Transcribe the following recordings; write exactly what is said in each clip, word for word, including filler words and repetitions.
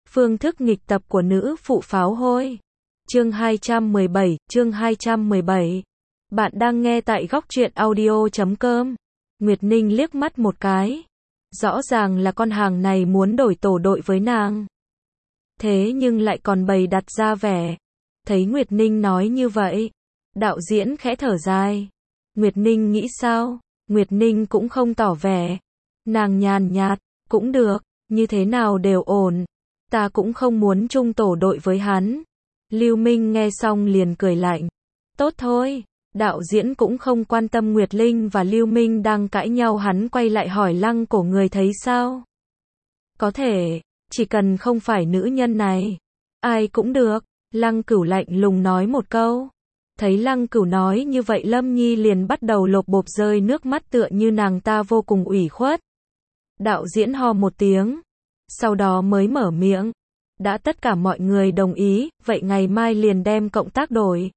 Phương thức nghịch tập của nữ phụ pháo hôi. Chương hai trăm mười bảy, chương hai trăm mười bảy. Bạn đang nghe tại góc truyện audio chấm com. Nguyệt Ninh liếc mắt một cái. Rõ ràng là con hàng này muốn đổi tổ đội với nàng. Thế nhưng lại còn bày đặt ra vẻ. Thấy Nguyệt Ninh nói như vậy, đạo diễn khẽ thở dài. Nguyệt Ninh nghĩ sao? Nguyệt Ninh cũng không tỏ vẻ. Nàng nhàn nhạt, cũng được, như thế nào đều ổn. Ta cũng không muốn chung tổ đội với hắn. Lưu Minh nghe xong liền cười lạnh. Tốt thôi, đạo diễn cũng không quan tâm Nguyệt Linh và Lưu Minh đang cãi nhau, hắn quay lại hỏi Lăng Cổ người thấy sao? Có thể, chỉ cần không phải nữ nhân này, ai cũng được. Lăng Cửu lạnh lùng nói một câu. Thấy Lăng Cửu nói như vậy, Lâm Nhi liền bắt đầu lộp bộp rơi nước mắt, tựa như nàng ta vô cùng ủy khuất. Đạo diễn ho một tiếng, sau đó mới mở miệng. Đã tất cả mọi người đồng ý, vậy ngày mai liền đem cộng tác đổi.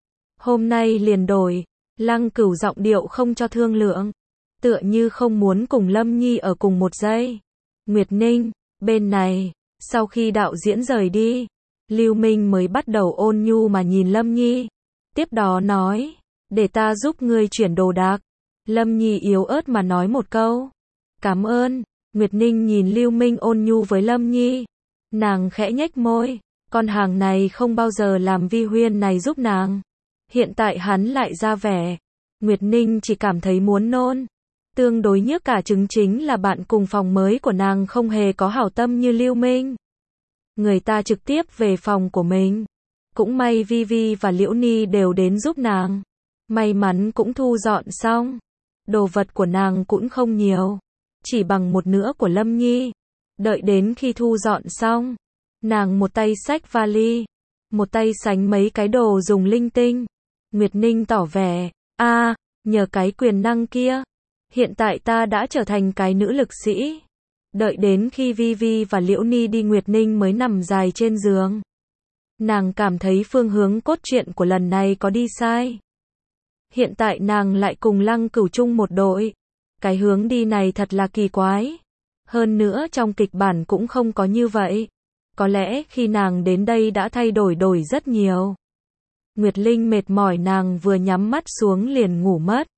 Hôm nay liền đổi. Lăng Cửu giọng điệu không cho thương lượng, tựa như không muốn cùng Lâm Nhi ở cùng một giây. Nguyệt Ninh, bên này, sau khi đạo diễn rời đi, Lưu Minh mới bắt đầu ôn nhu mà nhìn Lâm Nhi. Tiếp đó nói, để ta giúp ngươi chuyển đồ đạc. Lâm Nhi yếu ớt mà nói một câu. Cảm ơn. Nguyệt Ninh nhìn Lưu Minh ôn nhu với Lâm Nhi. Nàng khẽ nhếch môi. Con hàng này không bao giờ làm Vi Huyên này giúp nàng. Hiện tại hắn lại ra vẻ. Nguyệt Ninh chỉ cảm thấy muốn nôn. Tương đối nhức cả trứng chính là bạn cùng phòng mới của nàng không hề có hảo tâm như Lưu Minh. Người ta trực tiếp về phòng của mình. Cũng may Vi Vi và Liễu Ni đều đến giúp nàng. May mắn cũng thu dọn xong. Đồ vật của nàng cũng không nhiều, chỉ bằng một nửa của Lâm Nhi. Đợi đến khi thu dọn xong, nàng một tay xách vali, một tay sánh mấy cái đồ dùng linh tinh. Nguyệt Ninh tỏ vẻ, a, à, nhờ cái quyền năng kia, hiện tại ta đã trở thành cái nữ lực sĩ. Đợi đến khi Vi Vi và Liễu Ni đi, Nguyệt Ninh mới nằm dài trên giường. Nàng cảm thấy phương hướng cốt truyện của lần này có đi sai. Hiện tại nàng lại cùng Lăng Cửu chung một đội. Cái hướng đi này thật là kỳ quái. Hơn nữa trong kịch bản cũng không có như vậy. Có lẽ khi nàng đến đây đã thay đổi đổi rất nhiều. Nguyệt Linh mệt mỏi, nàng vừa nhắm mắt xuống liền ngủ mất.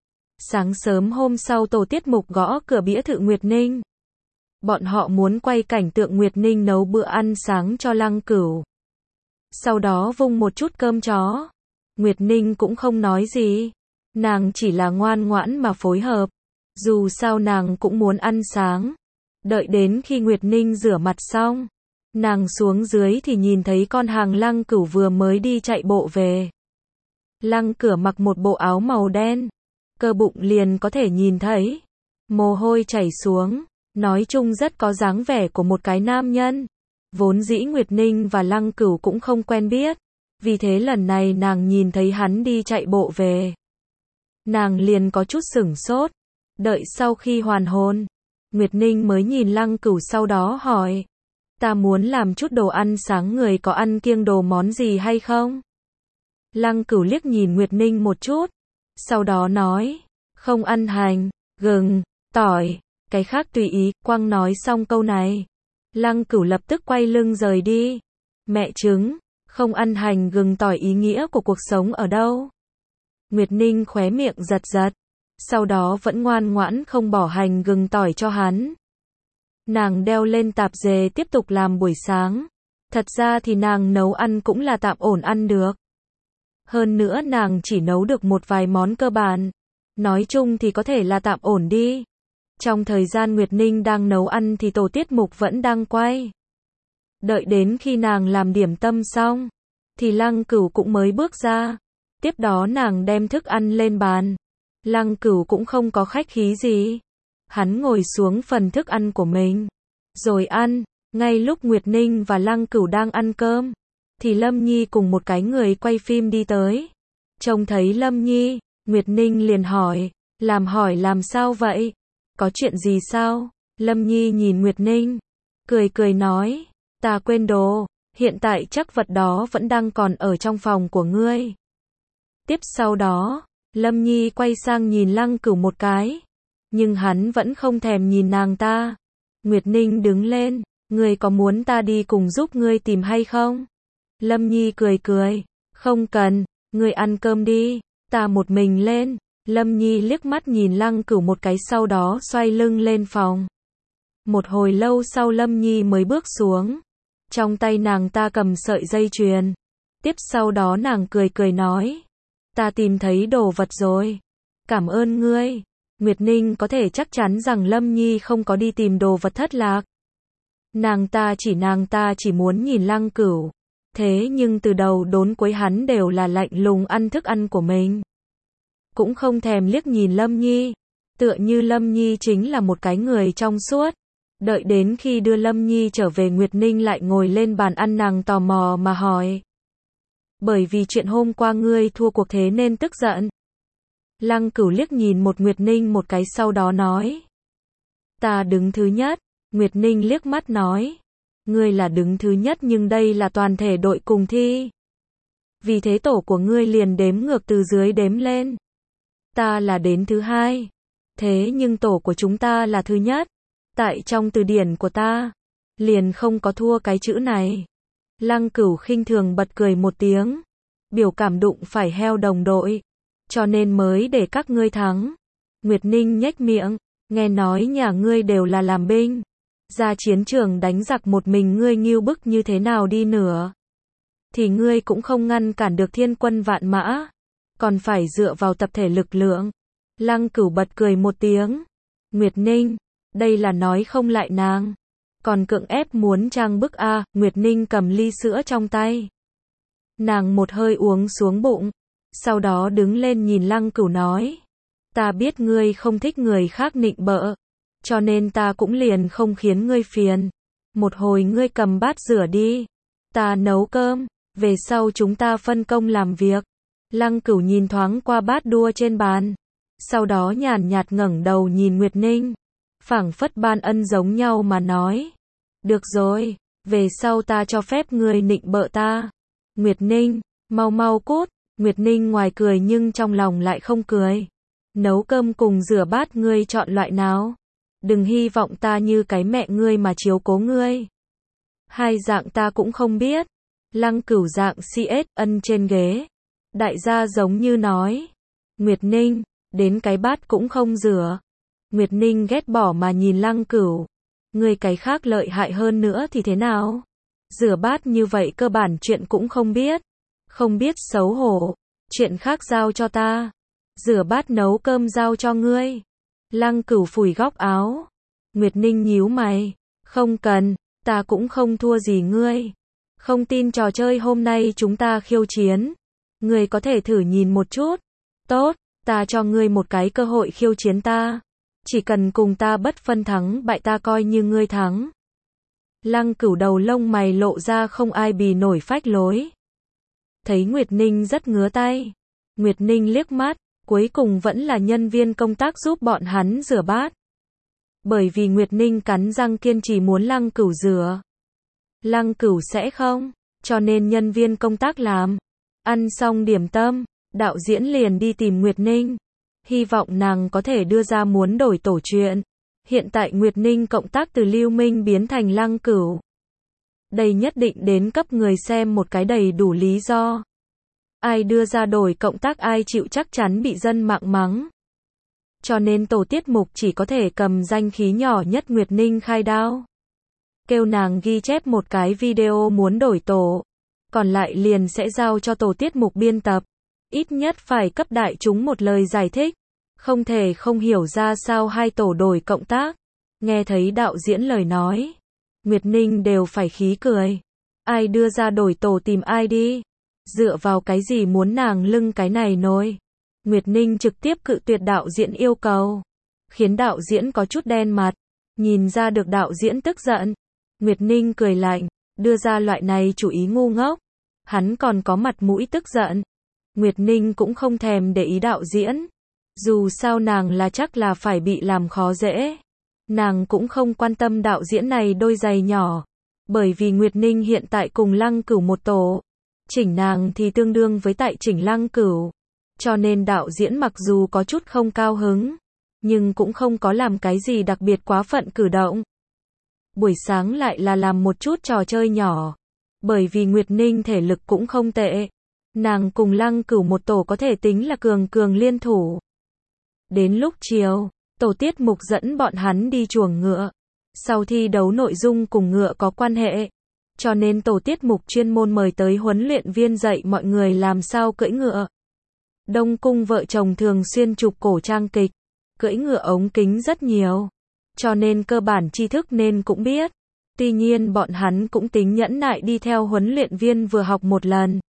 Sáng sớm hôm sau, tổ tiết mục gõ cửa bĩa thự Nguyệt Ninh. Bọn họ muốn quay cảnh tượng Nguyệt Ninh nấu bữa ăn sáng cho Lăng Cửu. Sau đó vung một chút cơm chó. Nguyệt Ninh cũng không nói gì. Nàng chỉ là ngoan ngoãn mà phối hợp. Dù sao nàng cũng muốn ăn sáng. Đợi đến khi Nguyệt Ninh rửa mặt xong, nàng xuống dưới thì nhìn thấy con hàng Lăng Cửu vừa mới đi chạy bộ về. Lăng Cửu mặc một bộ áo màu đen, cơ bụng liền có thể nhìn thấy. Mồ hôi chảy xuống, nói chung rất có dáng vẻ của một cái nam nhân. Vốn dĩ Nguyệt Ninh và Lăng Cửu cũng không quen biết. Vì thế lần này nàng nhìn thấy hắn đi chạy bộ về, nàng liền có chút sửng sốt. Đợi sau khi hoàn hồn, Nguyệt Ninh mới nhìn Lăng Cửu, sau đó hỏi, ta muốn làm chút đồ ăn sáng, người có ăn kiêng đồ món gì hay không? Lăng Cửu liếc nhìn Nguyệt Ninh một chút, sau đó nói, không ăn hành, gừng, tỏi, cái khác tùy ý. Quang nói xong câu này, Lăng Cửu lập tức quay lưng rời đi. Mẹ chứng, không ăn hành gừng tỏi, ý nghĩa của cuộc sống ở đâu? Nguyệt Ninh khóe miệng giật giật, sau đó vẫn ngoan ngoãn không bỏ hành gừng tỏi cho hắn. Nàng đeo lên tạp dề tiếp tục làm buổi sáng. Thật ra thì nàng nấu ăn cũng là tạm ổn ăn được. Hơn nữa nàng chỉ nấu được một vài món cơ bản. Nói chung thì có thể là tạm ổn đi. Trong thời gian Nguyệt Ninh đang nấu ăn thì tổ tiết mục vẫn đang quay. Đợi đến khi nàng làm điểm tâm xong, thì Lăng Cửu cũng mới bước ra. Tiếp đó nàng đem thức ăn lên bàn. Lăng Cửu cũng không có khách khí gì. Hắn ngồi xuống phần thức ăn của mình, rồi ăn. Ngay lúc Nguyệt Ninh và Lăng Cửu đang ăn cơm, thì Lâm Nhi cùng một cái người quay phim đi tới. Trông thấy Lâm Nhi, Nguyệt Ninh liền hỏi, làm hỏi làm sao vậy? Có chuyện gì sao? Lâm Nhi nhìn Nguyệt Ninh, cười cười nói, ta quên đồ, hiện tại chắc vật đó vẫn đang còn ở trong phòng của ngươi. Tiếp sau đó, Lâm Nhi quay sang nhìn Lăng Cửu một cái, nhưng hắn vẫn không thèm nhìn nàng ta. Nguyệt Ninh đứng lên, Ngươi có muốn ta đi cùng giúp ngươi tìm hay không? Lâm Nhi cười cười. Không cần, ngươi ăn cơm đi, ta một mình lên. Lâm Nhi liếc mắt nhìn Lăng Cửu một cái sau đó xoay lưng lên phòng. Một hồi lâu sau Lâm Nhi mới bước xuống. Trong tay nàng ta cầm sợi dây chuyền. Tiếp sau đó nàng cười cười nói. Ta tìm thấy đồ vật rồi. Cảm ơn ngươi. Nguyệt Ninh có thể chắc chắn rằng Lâm Nhi không có đi tìm đồ vật thất lạc. Nàng ta chỉ nàng ta chỉ muốn nhìn Lăng Cửu. Thế nhưng từ đầu đốn cuối hắn đều là lạnh lùng ăn thức ăn của mình. Cũng không thèm liếc nhìn Lâm Nhi. Tựa như Lâm Nhi chính là một cái người trong suốt. Đợi đến khi đưa Lâm Nhi trở về Nguyệt Ninh lại ngồi lên bàn ăn nàng tò mò mà hỏi. Bởi vì chuyện hôm qua ngươi thua cuộc thế nên tức giận. Lăng Cửu liếc nhìn một Nguyệt Ninh một cái sau đó nói. Ta đứng thứ nhất. Nguyệt Ninh liếc mắt nói. Ngươi là đứng thứ nhất nhưng đây là toàn thể đội cùng thi. Vì thế tổ của ngươi liền đếm ngược từ dưới đếm lên. Ta là đến thứ hai. Thế nhưng tổ của chúng ta là thứ nhất. Tại trong từ điển của ta, liền không có thua cái chữ này. Lăng Cửu khinh thường bật cười một tiếng. Biểu cảm đụng phải heo đồng đội. Cho nên mới để các ngươi thắng. Nguyệt Ninh nhếch miệng. Nghe nói nhà ngươi đều là làm binh. Ra chiến trường đánh giặc một mình ngươi nghêu bức như thế nào đi nữa. Thì ngươi cũng không ngăn cản được thiên quân vạn mã. Còn phải dựa vào tập thể lực lượng. Lăng Cửu bật cười một tiếng. Nguyệt Ninh, đây là nói không lại nàng. Còn cưỡng ép muốn trang bức a. Nguyệt Ninh cầm ly sữa trong tay. Nàng một hơi uống xuống bụng. Sau đó đứng lên nhìn Lăng Cửu nói. Ta biết ngươi không thích người khác nịnh bợ. Cho nên ta cũng liền không khiến ngươi phiền. Một hồi ngươi cầm bát rửa đi. Ta nấu cơm. Về sau chúng ta phân công làm việc. Lăng Cửu nhìn thoáng qua bát đua trên bàn. Sau đó nhàn nhạt ngẩng đầu nhìn Nguyệt Ninh. Phảng phất ban ân giống nhau mà nói. Được rồi, về sau ta cho phép ngươi nịnh bợ ta. Nguyệt Ninh, mau mau cút. Nguyệt Ninh ngoài cười nhưng trong lòng lại không cười. Nấu cơm cùng rửa bát ngươi chọn loại nào? Đừng hy vọng ta như cái mẹ ngươi mà chiếu cố ngươi. Hai dạng ta cũng không biết. Lăng Cửu dạng xê ét ân trên ghế. Đại gia giống như nói. Nguyệt Ninh, đến cái bát cũng không rửa. Nguyệt Ninh ghét bỏ mà nhìn Lăng Cửu. Ngươi cái khác lợi hại hơn nữa thì thế nào? Rửa bát như vậy cơ bản chuyện cũng không biết. Không biết xấu hổ. Chuyện khác giao cho ta. Rửa bát nấu cơm giao cho ngươi. Lăng Cửu phủi góc áo. Nguyệt Ninh nhíu mày. Không cần, ta cũng không thua gì ngươi. Không tin trò chơi hôm nay chúng ta khiêu chiến. Ngươi có thể thử nhìn một chút. Tốt, ta cho ngươi một cái cơ hội khiêu chiến ta. Chỉ cần cùng ta bất phân thắng bại ta coi như ngươi thắng. Lăng Cửu đầu lông mày lộ ra không ai bì nổi phách lối. Thấy Nguyệt Ninh rất ngứa tay. Nguyệt Ninh liếc mắt. Cuối cùng vẫn là nhân viên công tác giúp bọn hắn rửa bát. Bởi vì Nguyệt Ninh cắn răng kiên trì muốn Lăng Cửu rửa. Lăng Cửu sẽ không, cho nên nhân viên công tác làm. Ăn xong điểm tâm, đạo diễn liền đi tìm Nguyệt Ninh. Hy vọng nàng có thể đưa ra muốn đổi tổ chuyện. Hiện tại Nguyệt Ninh cộng tác từ Lưu Minh biến thành Lăng Cửu. Đây nhất định đến cấp người xem một cái đầy đủ lý do. Ai đưa ra đổi cộng tác ai chịu chắc chắn bị dân mạng mắng. Cho nên tổ tiết mục chỉ có thể cầm danh khí nhỏ nhất Nguyệt Ninh khai đao. Kêu nàng ghi chép một cái video muốn đổi tổ. Còn lại liền sẽ giao cho tổ tiết mục biên tập. Ít nhất phải cấp đại chúng một lời giải thích. Không thể không hiểu ra sao hai tổ đổi cộng tác. Nghe thấy đạo diễn lời nói. Nguyệt Ninh đều phải khí cười. Ai đưa ra đổi tổ tìm ai đi. Dựa vào cái gì muốn nàng lưng cái này nôi. Nguyệt Ninh trực tiếp cự tuyệt đạo diễn yêu cầu. Khiến đạo diễn có chút đen mặt. Nhìn ra được đạo diễn tức giận. Nguyệt Ninh cười lạnh. Đưa ra loại này chủ ý ngu ngốc. Hắn còn có mặt mũi tức giận. Nguyệt Ninh cũng không thèm để ý đạo diễn. Dù sao nàng là chắc là phải bị làm khó dễ. Nàng cũng không quan tâm đạo diễn này đôi giày nhỏ. Bởi vì Nguyệt Ninh hiện tại cùng Lăng Cửu một tổ. Chỉnh nàng thì tương đương với tại chỉnh Lăng Cửu. Cho nên đạo diễn mặc dù có chút không cao hứng. Nhưng cũng không có làm cái gì đặc biệt quá phận cử động. buổi sáng lại là làm một chút trò chơi nhỏ. Bởi vì Nguyệt Ninh thể lực cũng không tệ. Nàng cùng Lăng Cửu một tổ có thể tính là cường cường liên thủ. Đến lúc chiều, tổ tiết mục dẫn bọn hắn đi chuồng ngựa. Sau thi đấu nội dung cùng ngựa có quan hệ, cho nên tổ tiết mục chuyên môn mời tới huấn luyện viên dạy mọi người làm sao cưỡi ngựa. Đông Cung vợ chồng thường xuyên chụp cổ trang kịch, cưỡi ngựa ống kính rất nhiều, cho nên cơ bản tri thức nên cũng biết. Tuy nhiên bọn hắn cũng tính nhẫn nại đi theo huấn luyện viên vừa học một lần.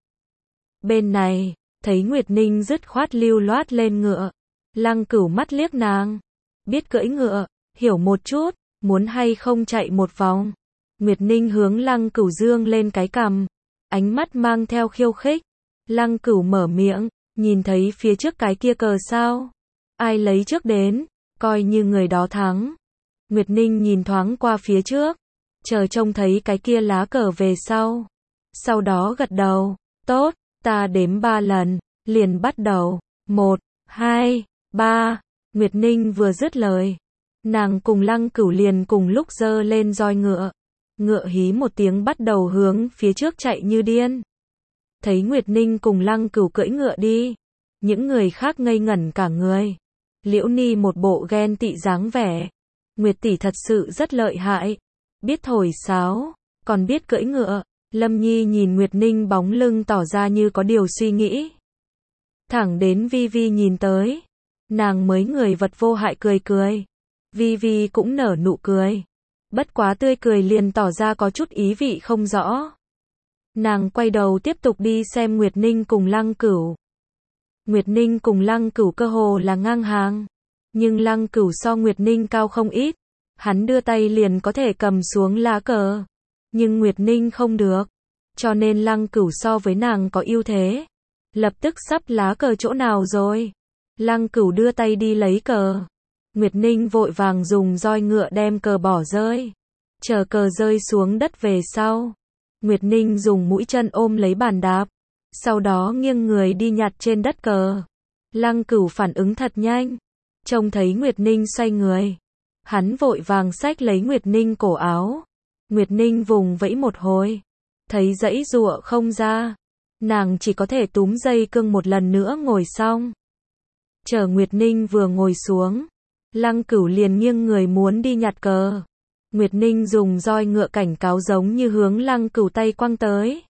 Bên này, thấy Nguyệt Ninh dứt khoát lưu loát lên ngựa. Lăng Cửu mắt liếc nàng. Biết cưỡi ngựa, hiểu một chút, muốn hay không chạy một vòng. Nguyệt Ninh hướng Lăng Cửu dương lên cái cằm, ánh mắt mang theo khiêu khích. Lăng Cửu mở miệng, nhìn thấy phía trước cái kia cờ sao? Ai lấy trước đến, coi như người đó thắng. Nguyệt Ninh nhìn thoáng qua phía trước, chờ trông thấy cái kia lá cờ về sau. Sau đó gật đầu, tốt, ta đếm ba lần, liền bắt đầu. Một, hai, ba. Nguyệt Ninh vừa dứt lời, nàng cùng Lăng Cửu liền cùng lúc giơ lên roi ngựa. Ngựa hí một tiếng bắt đầu hướng phía trước chạy như điên. Thấy Nguyệt Ninh cùng Lăng Cửu cưỡi ngựa đi, những người khác ngây ngẩn cả người. Liễu Ni một bộ ghen tị dáng vẻ. Nguyệt tỷ thật sự rất lợi hại, biết thổi sáo, còn biết cưỡi ngựa. Lâm Nhi nhìn Nguyệt Ninh bóng lưng tỏ ra như có điều suy nghĩ. Thẳng đến Vi Vi nhìn tới, nàng mới người vật vô hại cười cười. Vi Vi cũng nở nụ cười, bất quá tươi cười liền tỏ ra có chút ý vị không rõ. Nàng quay đầu tiếp tục đi xem Nguyệt Ninh cùng Lăng Cửu. Nguyệt Ninh cùng Lăng Cửu cơ hồ là ngang hàng, nhưng Lăng Cửu so Nguyệt Ninh cao không ít, hắn đưa tay liền có thể cầm xuống lá cờ, nhưng Nguyệt Ninh không được, cho nên Lăng Cửu so với nàng có ưu thế. Lập tức sắp lá cờ chỗ nào rồi? Lăng Cửu đưa tay đi lấy cờ. Nguyệt Ninh vội vàng dùng roi ngựa đem cờ bỏ rơi. Chờ cờ rơi xuống đất về sau, Nguyệt Ninh dùng mũi chân ôm lấy bàn đạp, sau đó nghiêng người đi nhặt trên đất cờ. Lăng Cửu phản ứng thật nhanh, trông thấy Nguyệt Ninh xoay người, hắn vội vàng xách lấy Nguyệt Ninh cổ áo. Nguyệt Ninh vùng vẫy một hồi, thấy giãy giụa không ra, nàng chỉ có thể túm dây cương một lần nữa ngồi xong. Chờ Nguyệt Ninh vừa ngồi xuống, Lăng Cửu liền nghiêng người muốn đi nhặt cờ. Nguyệt Ninh dùng roi ngựa cảnh cáo giống như hướng Lăng Cửu tay quăng tới.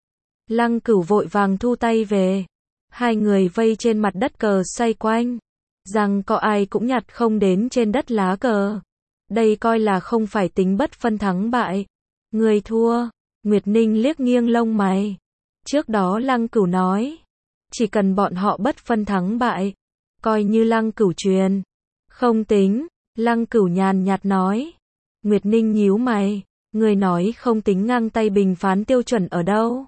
Lăng Cửu vội vàng thu tay về. Hai người vây trên mặt đất cờ xoay quanh, rằng có ai cũng nhặt không đến trên đất lá cờ. Đây coi là không phải tính bất phân thắng bại. Người thua. Nguyệt Ninh liếc nghiêng lông mày. Trước đó Lăng Cửu nói, chỉ cần bọn họ bất phân thắng bại, coi như Lăng Cửu truyền. Không tính. Lăng Cửu nhàn nhạt nói. Nguyệt Ninh nhíu mày, người nói không tính ngang tay bình phán tiêu chuẩn ở đâu?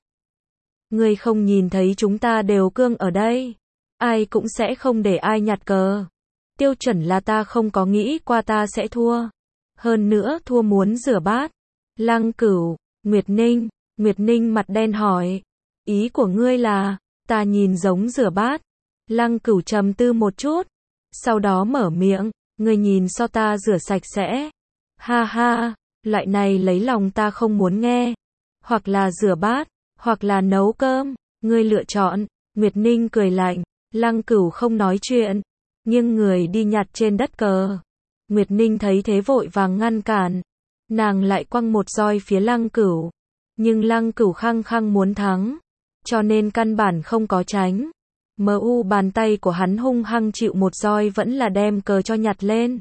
Người không nhìn thấy chúng ta đều cương ở đây, ai cũng sẽ không để ai nhặt cờ. Tiêu chuẩn là ta không có nghĩ qua ta sẽ thua. Hơn nữa thua muốn rửa bát. Lăng Cửu, Nguyệt Ninh, Nguyệt Ninh mặt đen hỏi, ý của ngươi là, ta nhìn giống rửa bát. Lăng Cửu trầm tư một chút, sau đó mở miệng, ngươi nhìn so ta rửa sạch sẽ. Ha ha, loại này lấy lòng ta không muốn nghe. Hoặc là rửa bát, hoặc là nấu cơm, ngươi lựa chọn. Nguyệt Ninh cười lạnh. Lăng Cửu không nói chuyện, nghiêng người đi nhặt trên đất cờ. Nguyệt Ninh thấy thế vội vàng ngăn cản, nàng lại quăng một roi phía Lăng Cửu, nhưng Lăng Cửu khăng khăng muốn thắng, cho nên căn bản không có tránh. Mờ u bàn tay của hắn hung hăng chịu một roi vẫn là đem cờ cho nhặt lên.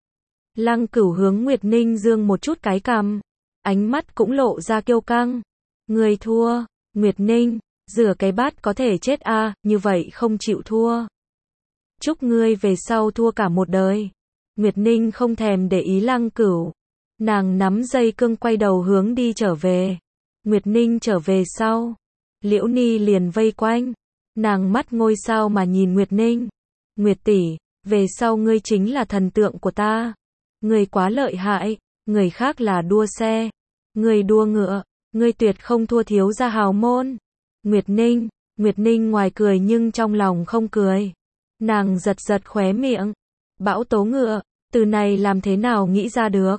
Lăng Cửu hướng Nguyệt Ninh dương một chút cái cằm, ánh mắt cũng lộ ra kiêu căng. Người thua. Nguyệt Ninh, rửa cái bát có thể chết a, à, như vậy không chịu thua. Chúc ngươi về sau thua cả một đời. Nguyệt Ninh không thèm để ý Lăng Cửu, nàng nắm dây cương quay đầu hướng đi trở về. Nguyệt Ninh trở về sau, Liễu Ni liền vây quanh, nàng mắt ngôi sao mà nhìn Nguyệt Ninh. Nguyệt tỷ, về sau ngươi chính là thần tượng của ta. Ngươi quá lợi hại, người khác là đua xe, ngươi đua ngựa, ngươi tuyệt không thua thiếu gia hào môn. Nguyệt Ninh, Nguyệt Ninh ngoài cười nhưng trong lòng không cười. Nàng giật giật khóe miệng. Bão tố ngựa, từ này làm thế nào nghĩ ra được?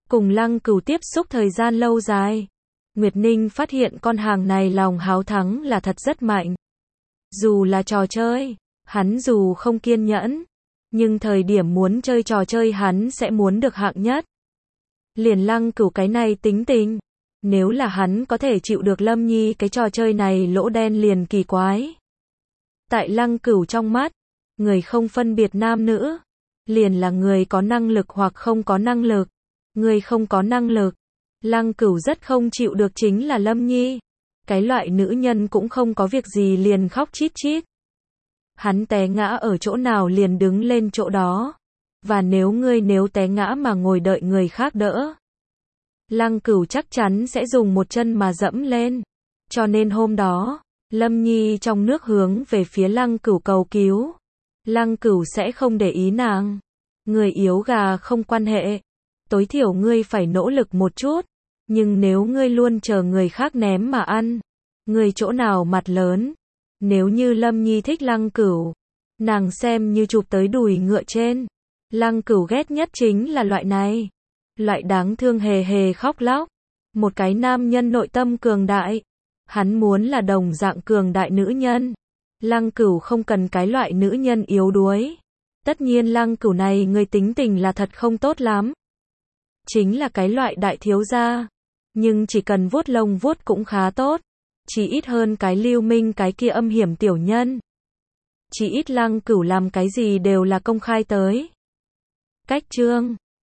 cùng Lăng Cửu tiếp xúc thời gian lâu dài, Nguyệt Ninh phát hiện con hàng này lòng háo thắng là thật rất mạnh. Dù là trò chơi, hắn dù không kiên nhẫn, nhưng thời điểm muốn chơi trò chơi hắn sẽ muốn được hạng nhất. Liền Lăng Cửu cái này tính tình, nếu là hắn có thể chịu được Lâm Nhi cái trò chơi này lỗ đen liền kỳ quái. Tại Lăng Cửu trong mắt, người không phân biệt nam nữ, liền là người có năng lực hoặc không có năng lực. Người không có năng lực, Lăng Cửu rất không chịu được chính là Lâm Nhi. Cái loại nữ nhân cũng không có việc gì liền khóc chít chít. Hắn té ngã ở chỗ nào liền đứng lên chỗ đó. Và nếu ngươi nếu té ngã mà ngồi đợi người khác đỡ, Lăng Cửu chắc chắn sẽ dùng một chân mà dẫm lên. Cho nên hôm đó, Lâm Nhi trong nước hướng về phía Lăng Cửu cầu cứu. Lăng Cửu sẽ không để ý nàng. Người yếu gà không quan hệ. Tối thiểu ngươi phải nỗ lực một chút. Nhưng nếu ngươi luôn chờ người khác ném mà ăn, ngươi chỗ nào mặt lớn. Nếu như Lâm Nhi thích Lăng Cửu, nàng xem như chụp tới đùi ngựa trên. Lăng Cửu ghét nhất chính là loại này. Loại đáng thương hề hề khóc lóc. Một cái nam nhân nội tâm cường đại. Hắn muốn là đồng dạng cường đại nữ nhân. Lăng Cửu không cần cái loại nữ nhân yếu đuối. Tất nhiên Lăng Cửu này người tính tình là thật không tốt lắm. Chính là cái loại đại thiếu gia. Nhưng chỉ cần vuốt lông vuốt cũng khá tốt. Chỉ ít hơn cái Lưu Minh cái kia âm hiểm tiểu nhân. Chỉ ít Lăng Cửu làm cái gì đều là công khai tới. Cách chương